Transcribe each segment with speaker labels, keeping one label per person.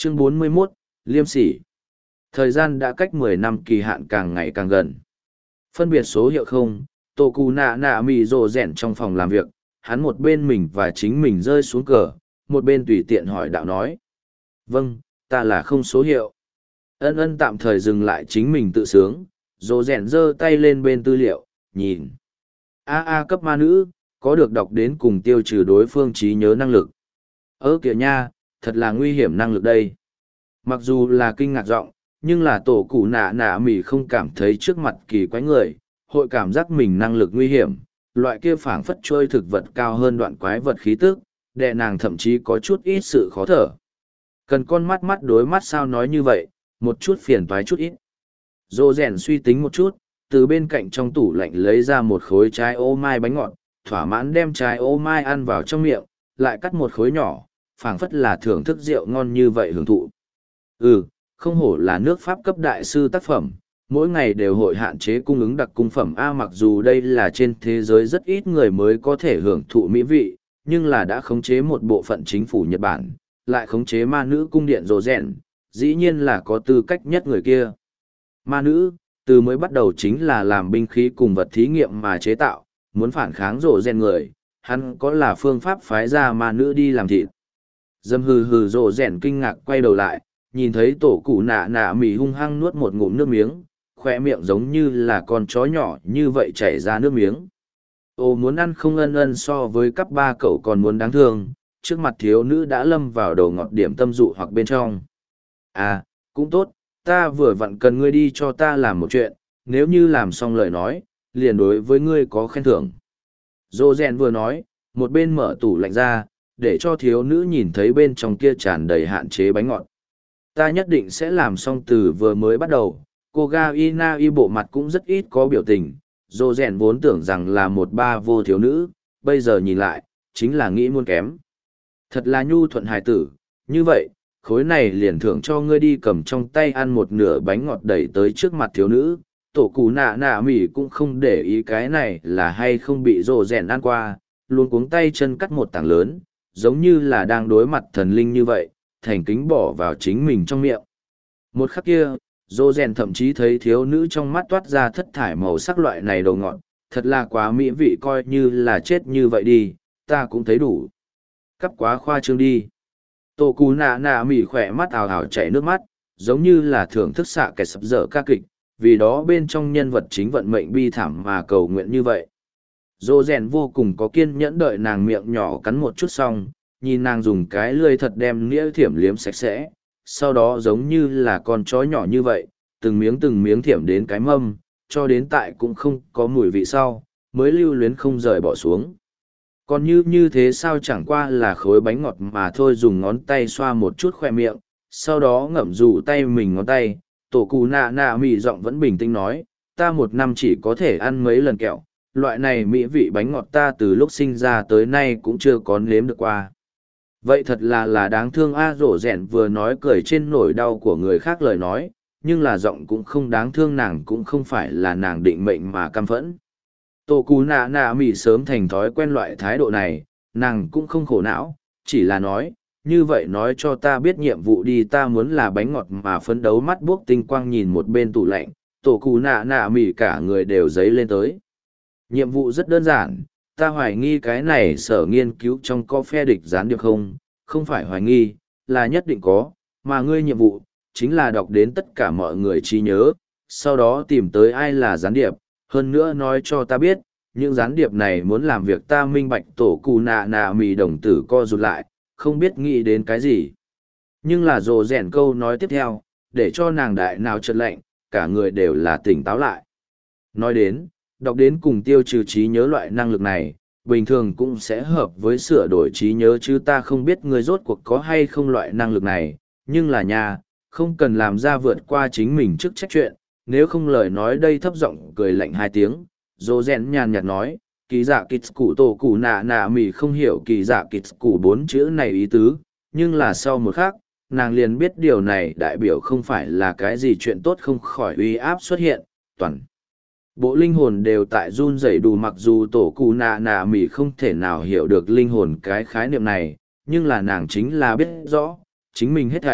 Speaker 1: Chương 41, Liêm sỉ. Thời gian đã cách 10 năm kỳ hạn càng ngày càng gần. Phân biệt số hiệu không, tổ cụ nạ nạ mì rồ rẻn trong phòng làm việc, hắn một bên mình và chính mình rơi xuống cờ, một bên tùy tiện hỏi đạo nói. Vâng, ta là không số hiệu. Ân ân tạm thời dừng lại chính mình tự sướng, rồ rẻn giơ tay lên bên tư liệu, nhìn. A cấp ma nữ, có được đọc đến cùng tiêu trừ đối phương trí nhớ năng lực. Kìa nha, thật là nguy hiểm năng lực đây. Mặc dù là kinh ngạc giọng, nhưng là tổ cụ nạ nạ mỉ không cảm thấy trước mặt kỳ quái người, hội cảm giác mình năng lực nguy hiểm, loại kia phảng phất trôi thực vật cao hơn đoạn quái vật khí tức, đè nàng thậm chí có chút ít sự khó thở. Cần con mắt mắt đối mắt sao nói như vậy, một chút phiền toái chút ít. Dô rèn suy tính một chút, từ bên cạnh trong tủ lạnh lấy ra một khối trái ô mai bánh ngọt, thỏa mãn đem trái ô mai ăn vào trong miệng, lại cắt một khối nhỏ, phảng phất là thưởng thức rượu ngon như vậy hưởng thụ. Không hổ là nước Pháp cấp đại sư tác phẩm, mỗi ngày đều hội hạn chế cung ứng đặc cung phẩm A, mặc dù đây là trên thế giới rất ít người mới có thể hưởng thụ mỹ vị, nhưng là đã khống chế một bộ phận chính phủ Nhật Bản, lại khống chế ma nữ cung điện rồ rèn, dĩ nhiên là có tư cách nhất người kia. Ma nữ, từ mới bắt đầu chính là làm binh khí cùng vật thí nghiệm mà chế tạo, muốn phản kháng rồ rèn người, hắn có là phương pháp phái ra ma nữ đi làm thịt. Dâm hừ hừ rồ rèn kinh ngạc quay đầu lại, nhìn thấy tổ cụ nạ nạ mì hung hăng nuốt một ngụm nước miếng, khoe miệng giống như là con chó nhỏ như vậy chảy ra nước miếng. Muốn ăn không ân ân so với cấp ba cậu còn muốn đáng thương, trước mặt thiếu nữ đã lâm vào đầu ngọt điểm tâm dụ hoặc bên trong. Cũng tốt, ta vừa vặn cần ngươi đi cho ta làm một chuyện, nếu như làm xong lời nói, liền đối với ngươi có khen thưởng. Dô rèn vừa nói, một bên mở tủ lạnh ra, để cho thiếu nữ nhìn thấy bên trong kia tràn đầy hạn chế bánh ngọt. Ta nhất định sẽ làm xong từ vừa mới bắt đầu. Cô ga ina y bộ mặt cũng rất ít có biểu tình, dô rèn vốn tưởng rằng là một ba vô thiếu nữ, bây giờ nhìn lại, chính là nghĩ muôn kém. Thật là nhu thuận hài tử, như vậy, khối này liền thưởng cho ngươi đi cầm trong tay ăn một nửa bánh ngọt đẩy tới trước mặt thiếu nữ. Tổ cụ nạ nạ mỉ cũng không để ý cái này là hay không bị dô rèn ăn qua, luôn cuống tay chân cắt một tảng lớn, giống như là đang đối mặt thần linh như vậy, thành kính bỏ vào chính mình trong miệng. Một khắc kia, dô rèn thậm chí thấy thiếu nữ trong mắt toát ra thất thải màu sắc loại này đồ ngọt, thật là quá mỹ vị, coi như là chết như vậy đi, ta cũng thấy đủ. Cắp quá khoa trương đi. Tổ cù nạ nạ mỉ khỏe mắt ào ào chảy nước mắt, giống như là thưởng thức xạ kẻ sập dở ca kịch, vì đó bên trong nhân vật chính vận mệnh bi thảm mà cầu nguyện như vậy. Dô rèn vô cùng có kiên nhẫn đợi nàng miệng nhỏ cắn một chút xong, nhìn nàng dùng cái lưỡi thật đem nĩa thiểm liếm sạch sẽ, sau đó giống như là con chó nhỏ như vậy, từng miếng thiểm đến cái mâm, cho đến tại cũng không có mùi vị sau, mới lưu luyến không rời bỏ xuống. Còn như thế sao chẳng qua là khối bánh ngọt mà thôi, dùng ngón tay xoa một chút khoe miệng, sau đó ngậm rủ tay mình ngón tay, tổ cụ nạ nạ mỉ giọng vẫn bình tĩnh nói, ta một năm chỉ có thể ăn mấy lần kẹo, loại này mỹ vị bánh ngọt ta từ lúc sinh ra tới nay cũng chưa có nếm được qua. Vậy thật là đáng thương a. Rổ rẻn vừa nói cười trên nỗi đau của người khác lời nói, nhưng là giọng cũng không đáng thương, nàng cũng không phải là nàng định mệnh mà căm phẫn. Tổ cú nạ nạ mỉ sớm thành thói quen loại thái độ này, nàng cũng không khổ não, chỉ là nói, như vậy nói cho ta biết nhiệm vụ đi, ta muốn là bánh ngọt mà phấn đấu. Mắt buốc tinh quang nhìn một bên tủ lạnh, tổ cú nạ nạ mỉ cả người đều dấy lên tới. Nhiệm vụ rất đơn giản, ta hoài nghi cái này sở nghiên cứu trong có phe địch gián điệp không phải hoài nghi, là nhất định có, mà ngươi nhiệm vụ, chính là đọc đến tất cả mọi người trí nhớ, sau đó tìm tới ai là gián điệp, hơn nữa nói cho ta biết, những gián điệp này muốn làm việc ta minh bạch. Tổ cù nạ nạ mì đồng tử co rụt lại, không biết nghĩ đến cái gì. Nhưng là rồ rèn câu nói tiếp theo, để cho nàng đại nào chợt lạnh, cả người đều là tỉnh táo lại. Nói đến, đọc đến cùng tiêu trừ trí nhớ loại năng lực này, bình thường cũng sẽ hợp với sửa đổi trí nhớ, chứ ta không biết người rốt cuộc có hay không loại năng lực này, nhưng là nhà, không cần làm ra vượt qua chính mình trước trách chuyện, nếu không lời nói. Đây thấp giọng cười lạnh hai tiếng, dô rèn nhàn nhạt nói, kỳ dạ kịch cụ tổ cụ nạ nạ mỉ không hiểu kỳ dạ kịch cụ bốn chữ này ý tứ, nhưng là sau một khắc, nàng liền biết điều này đại biểu không phải là cái gì chuyện tốt, không khỏi uy áp xuất hiện, toàn bộ linh hồn đều tại run rẩy đủ. Mặc dù tổ cụ nạ nạ mỉ không thể nào hiểu được linh hồn cái khái niệm này, nhưng là nàng chính là biết rõ, chính mình hết thảy,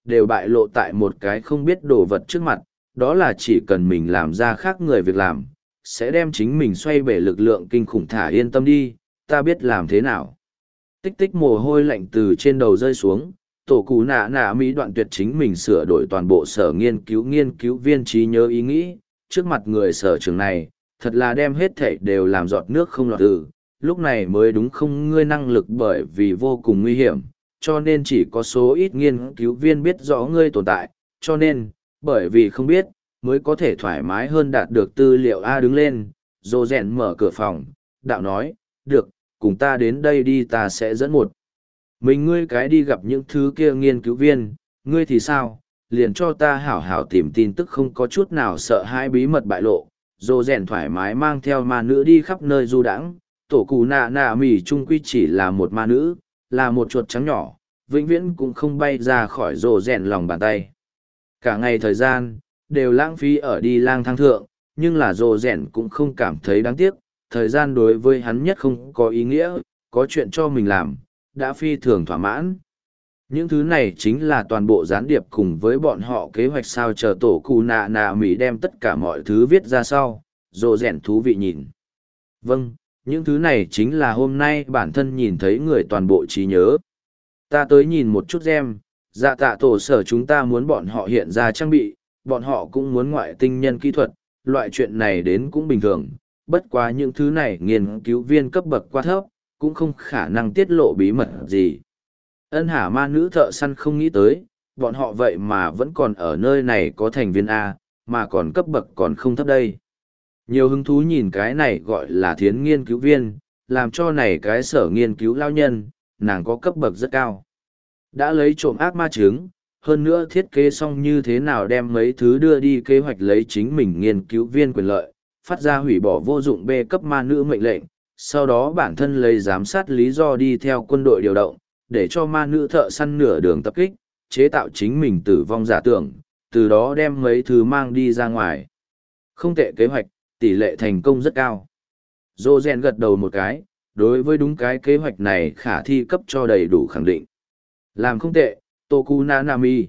Speaker 1: đều bại lộ tại một cái không biết đồ vật trước mặt, đó là chỉ cần mình làm ra khác người việc làm, sẽ đem chính mình xoay bể lực lượng kinh khủng. Thả yên tâm đi, ta biết làm thế nào. Tích tích mồ hôi lạnh từ trên đầu rơi xuống, tổ cụ nạ nạ mỹ đoạn tuyệt chính mình sửa đổi toàn bộ sở nghiên cứu viên trí nhớ ý nghĩ, trước mặt người sở trường này, thật là đem hết thảy đều làm giọt nước không lọt từ, lúc này mới đúng không, ngươi năng lực bởi vì vô cùng nguy hiểm, cho nên chỉ có số ít nghiên cứu viên biết rõ ngươi tồn tại, cho nên, bởi vì không biết, mới có thể thoải mái hơn đạt được tư liệu. A đứng lên, Dô Rèn mở cửa phòng, đạo nói, được, cùng ta đến đây đi, ta sẽ dẫn một mình ngươi cái đi gặp những thứ kia nghiên cứu viên, ngươi thì sao, liền cho ta hảo hảo tìm tin tức, không có chút nào sợ hãi bí mật bại lộ. Dô Rèn thoải mái mang theo ma nữ đi khắp nơi du đãng, tổ cụ nạ nạ mỉ trung quy chỉ là một ma nữ, là một chuột trắng nhỏ, vĩnh viễn cũng không bay ra khỏi Dô Rèn lòng bàn tay. Cả ngày thời gian, đều lãng phí ở đi lang thang thượng, nhưng là Dô Rèn cũng không cảm thấy đáng tiếc, thời gian đối với hắn nhất không có ý nghĩa, có chuyện cho mình làm, đã phi thường thỏa mãn. Những thứ này chính là toàn bộ gián điệp cùng với bọn họ kế hoạch sao chờ tổ cụ nạ nạ mỉ đem tất cả mọi thứ viết ra sau, Dô Rèn thú vị nhìn. Vâng, những thứ này chính là hôm nay bản thân nhìn thấy người toàn bộ trí nhớ. Ta tới nhìn một chút gem, dạ tạ tổ sở chúng ta muốn bọn họ hiện ra trang bị, bọn họ cũng muốn ngoại tinh nhân kỹ thuật, loại chuyện này đến cũng bình thường, bất quá những thứ này nghiên cứu viên cấp bậc quá thấp, cũng không khả năng tiết lộ bí mật gì. Ân hả ma nữ thợ săn không nghĩ tới, bọn họ vậy mà vẫn còn ở nơi này có thành viên A, mà còn cấp bậc còn không thấp đây. Nhiều hứng thú nhìn cái này gọi là thiến nghiên cứu viên, làm cho này cái sở nghiên cứu lao nhân, nàng có cấp bậc rất cao. Đã lấy trộm ác ma trứng, hơn nữa thiết kế xong như thế nào đem mấy thứ đưa đi kế hoạch lấy chính mình nghiên cứu viên quyền lợi, phát ra hủy bỏ vô dụng B cấp ma nữ mệnh lệnh, sau đó bản thân lấy giám sát lý do đi theo quân đội điều động, để cho ma nữ thợ săn nửa đường tập kích, chế tạo chính mình tử vong giả tưởng, từ đó đem mấy thứ mang đi ra ngoài. Không tệ kế hoạch, tỷ lệ thành công rất cao. Dô Gen gật đầu một cái, đối với đúng cái kế hoạch này khả thi cấp cho đầy đủ khẳng định. Làm không tệ, Toku Nanami.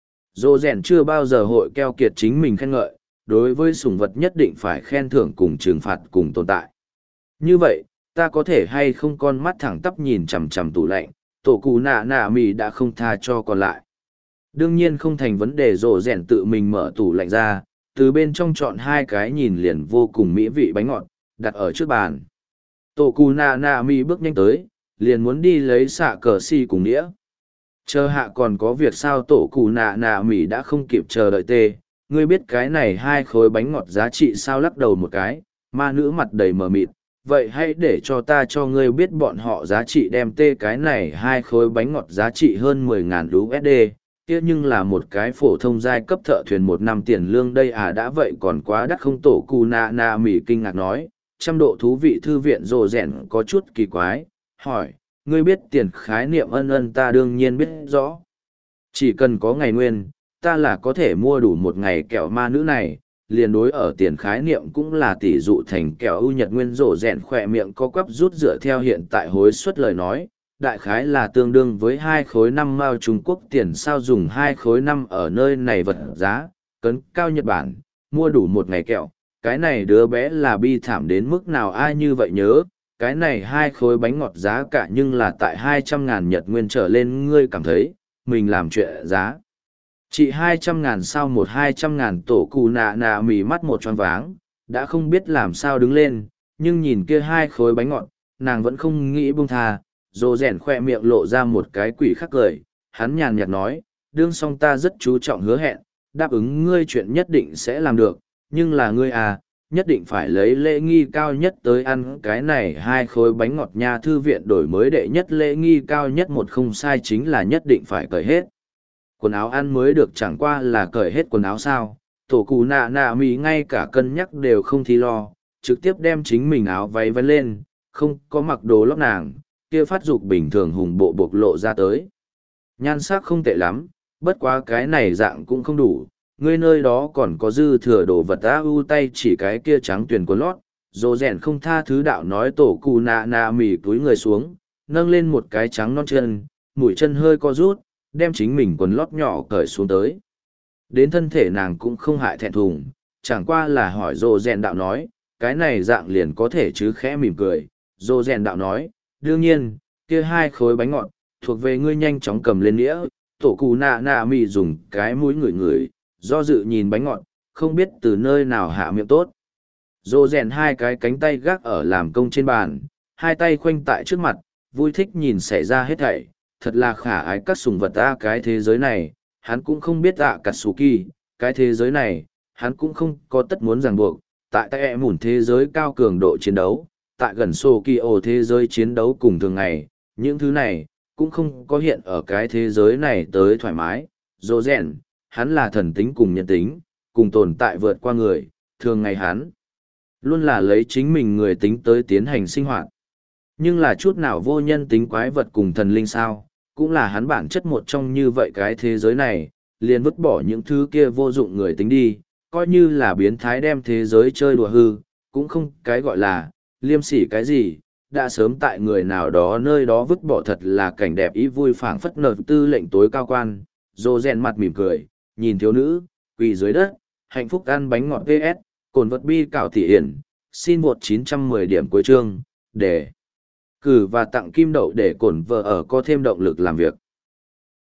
Speaker 1: Dô Gen chưa bao giờ hội keo kiệt chính mình khen ngợi, đối với sủng vật nhất định phải khen thưởng cùng trừng phạt cùng tồn tại. Như vậy, ta có thể hay không con mắt thẳng tắp nhìn chằm chằm tủ lạnh, tổ cụ nạ nạ mì đã không tha cho còn lại. Đương nhiên không thành vấn đề. Rổ rèn tự mình mở tủ lạnh ra, từ bên trong chọn hai cái nhìn liền vô cùng mỹ vị bánh ngọt, đặt ở trước bàn. Tổ cụ nạ nạ mì bước nhanh tới, liền muốn đi lấy xạ cờ si cùng đĩa. Chờ hạ còn có việc sao? Tổ cụ nạ nạ mì đã không kịp chờ đợi tê. Ngươi biết cái này hai khối bánh ngọt giá trị sao? Lắc đầu một cái, ma nữ mặt đầy mờ mịt. Vậy hãy để cho ta cho ngươi biết bọn họ giá trị. Đem tê cái này hai khối bánh ngọt giá trị hơn 10.000 USD, kia nhưng là một cái phổ thông giai cấp thợ thuyền 1 năm tiền lương đây à? Đã vậy còn quá đắt không? Tổ cụ nạ nạ mỉ kinh ngạc nói. 100 độ thú vị. Thư viện rồ rèn có chút kỳ quái, hỏi, ngươi biết tiền khái niệm? Ân ta đương nhiên biết rõ. Chỉ cần có ngày nguyên, ta là có thể mua đủ một ngày kẹo ma nữ này. Liền đối ở tiền khái niệm cũng là tỷ dụ thành kẹo ưu nhật nguyên. Rổ rèn khỏe miệng có quắp rút dựa theo hiện tại hối suất lời nói, đại khái là tương đương với 2 khối 5 mao Trung Quốc tiền. Sao dùng 2 khối 5 ở nơi này vật giá, cấn cao Nhật Bản, mua đủ một ngày kẹo, cái này đứa bé là bi thảm đến mức nào? Ai như vậy nhớ, cái này 2 khối bánh ngọt giá cả nhưng là tại 200.000 Nhật nguyên trở lên. Ngươi cảm thấy, mình làm chuyện giá chị 200.000 sao? 1-200.000. Tổ cụ nạ nạ mỉ mắt một choáng váng, đã không biết làm sao đứng lên, nhưng nhìn kia 2 khối bánh ngọt, nàng vẫn không nghĩ buông tha. Rồ rèn khoe miệng lộ ra một cái quỷ khắc cười, hắn nhàn nhạt nói, đương song ta rất chú trọng hứa hẹn, đáp ứng ngươi chuyện nhất định sẽ làm được, nhưng là ngươi à, nhất định phải lấy lễ nghi cao nhất tới ăn cái này 2 khối bánh ngọt nha. Thư viện đổi mới đệ nhất lễ nghi cao nhất một không sai chính là nhất định phải cởi hết quần áo ăn mới được. Chẳng qua là cởi hết quần áo sao? Tổ cụ nạ nạ mỉ ngay cả cân nhắc đều không thi lo, trực tiếp đem chính mình áo váy vén lên, không có mặc đồ lót nàng, kia phát dục bình thường hùng bộ bộc lộ ra tới. Nhan sắc không tệ lắm, bất quá cái này dạng cũng không đủ, ngươi nơi đó còn có dư thừa đồ vật. Tay chỉ cái kia trắng tuyển quần lót. Dồ rèn không tha thứ đạo nói. Tổ cụ nạ nạ mỉ túi người xuống, nâng lên một cái trắng non chân, mũi chân hơi co rút, đem chính mình quần lót nhỏ cởi xuống tới. Đến thân thể nàng cũng không hại thẹn thùng, chẳng qua là hỏi Dô Rèn đạo nói, cái này dạng liền có thể chứ, khẽ mỉm cười. Dô Rèn đạo nói, đương nhiên, kia 2 khối bánh ngọt, thuộc về ngươi, nhanh chóng cầm lên đĩa. Tổ cụ nạ nạ mì dùng cái mũi ngửi ngửi, do dự nhìn bánh ngọt, không biết từ nơi nào hạ miệng tốt. Dô Rèn 2 cái cánh tay gác ở làm công trên bàn, 2 tay khoanh tại trước mặt, vui thích nhìn xảy ra hết thảy, thật là khả ái các sùng vật ta. Cái thế giới này, hắn cũng không biết Katsuki, cái thế giới này, hắn cũng không có tất muốn ràng buộc, tại tay mủn thế giới cao cường độ chiến đấu, tại gần Sokio thế giới chiến đấu cùng thường ngày, những thứ này, cũng không có hiện ở cái thế giới này tới thoải mái. Dô Rèn, hắn là thần tính cùng nhân tính, cùng tồn tại vượt qua người, thường ngày hắn luôn là lấy chính mình người tính tới tiến hành sinh hoạt. Nhưng là chút nào vô nhân tính quái vật cùng thần linh sao, cũng là hắn bản chất một trong. Như vậy cái thế giới này, liền vứt bỏ những thứ kia vô dụng người tính đi, coi như là biến thái đem thế giới chơi đùa hư, cũng không cái gọi là liêm sỉ cái gì, đã sớm tại người nào đó nơi đó vứt bỏ. Thật là cảnh đẹp ý vui, phảng phất nợ tư lệnh tối cao quan. Dô Rèn mặt mỉm cười, nhìn thiếu nữ quỳ dưới đất, hạnh phúc ăn bánh ngọt PS, cồn vật bi cảo thị hiển, xin một 910 điểm cuối chương, để cử và tặng kim đậu để cổn vợ ở có thêm động lực làm việc.